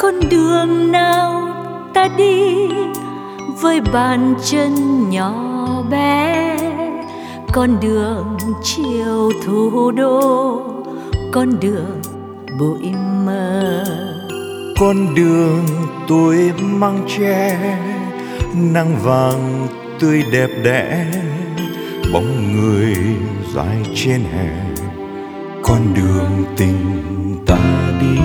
Con đường nào ta đi với bàn chân nhỏ bé, con đường chiều thủ đô, con đường bụi mờ. Con đường tuổi măng tre, nắng vàng tươi đẹp đẽ, bóng người dài trên hè, con đường tình ta đi.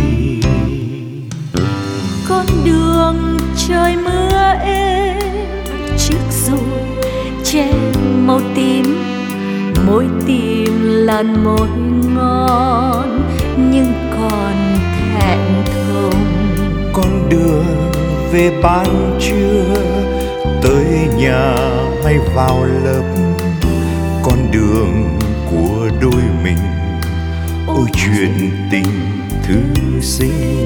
Con đường trời mưa êm, chiếc dù che màu tím, môi tìm làn môi ngon nhưng còn thẹn thùng. Con đường về ban trưa, tới nhà hay vào lớp, con đường của đôi mình, ôi chuyện tình thư sinh.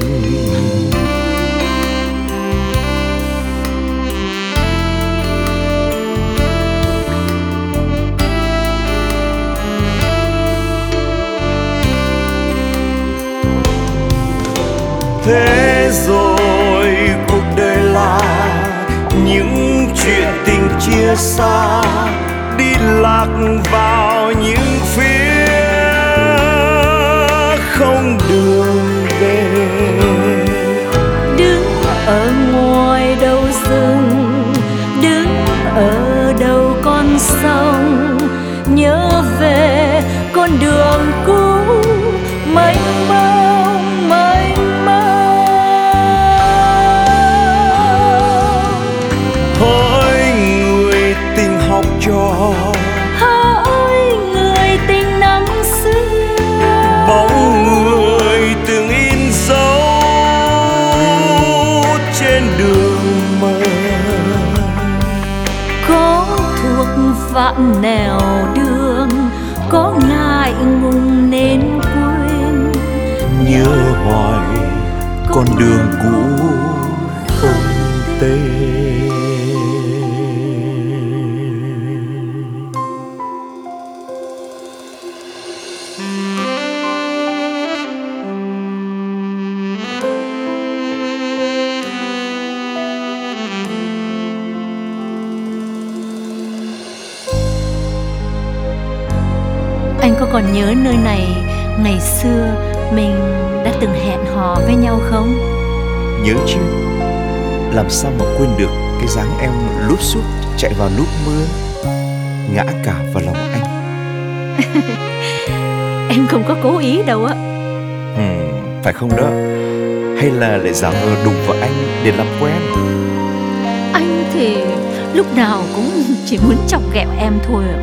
Thế rồi cuộc đời là những chuyện tình chia xa, đi lạc vào những phía không đường về. Đứng ở ngoài đầu rừng, đứng ở đầu con sông, nhớ về con đường cũ mênh mông mênh mông. Hỡi người tình học trò, hỡi người tình năm xưa, bóng người từng in dấu trên đường mơ. có thuộc vạn nẻo đường, có ngại ngùng nên quên, Nhớ hoài con đường cũ không tên. Anh có còn nhớ nơi này ngày xưa mình đã từng hẹn hò với nhau không? Nhớ chứ, làm sao mà quên được cái dáng em lút xút chạy vào lúc mưa, ngã cả vào lòng anh. Em không có cố ý đâu á. Phải không đó? Hay là lại giả vờ đụng vào anh để làm quen? Anh thì lúc nào cũng chỉ muốn chọc ghẹo em thôi ạ.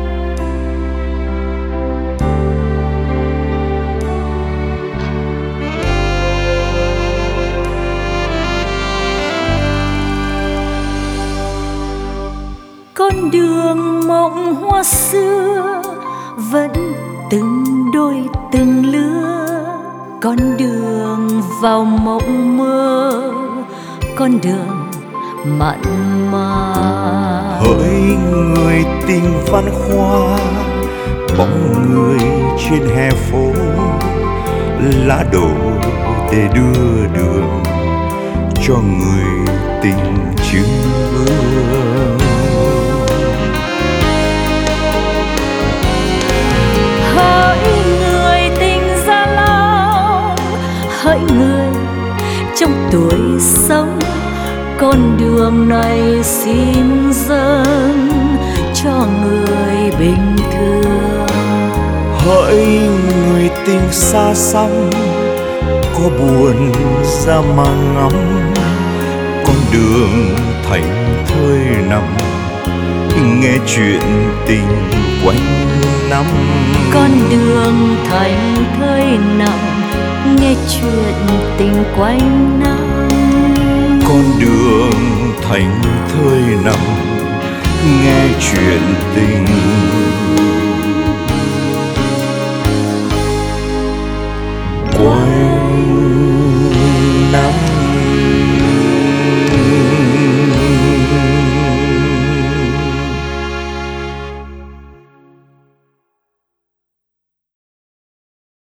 Con đường mộng hoa xưa vẫn từng đôi từng lứa, con đường vào mộng mơ, con đường mặn mà. Hỡi người tình văn khoa, bóng người trên hè phố, lá đổ để đưa đường cho người tình chứng vương. Hỡi người tình Gia Long, hỡi người trong tuổi sống, con đường này xin dâng cho người bình thường. Hỡi người tình xa xăm, có buồn ra mà ngắm, con đường thành thơi nằm, nghe chuyện tình quanh năm. Con đường thành thơi nằm, nghe chuyện tình quanh năm. Con đường thành thơi nằm, nghe chuyện tình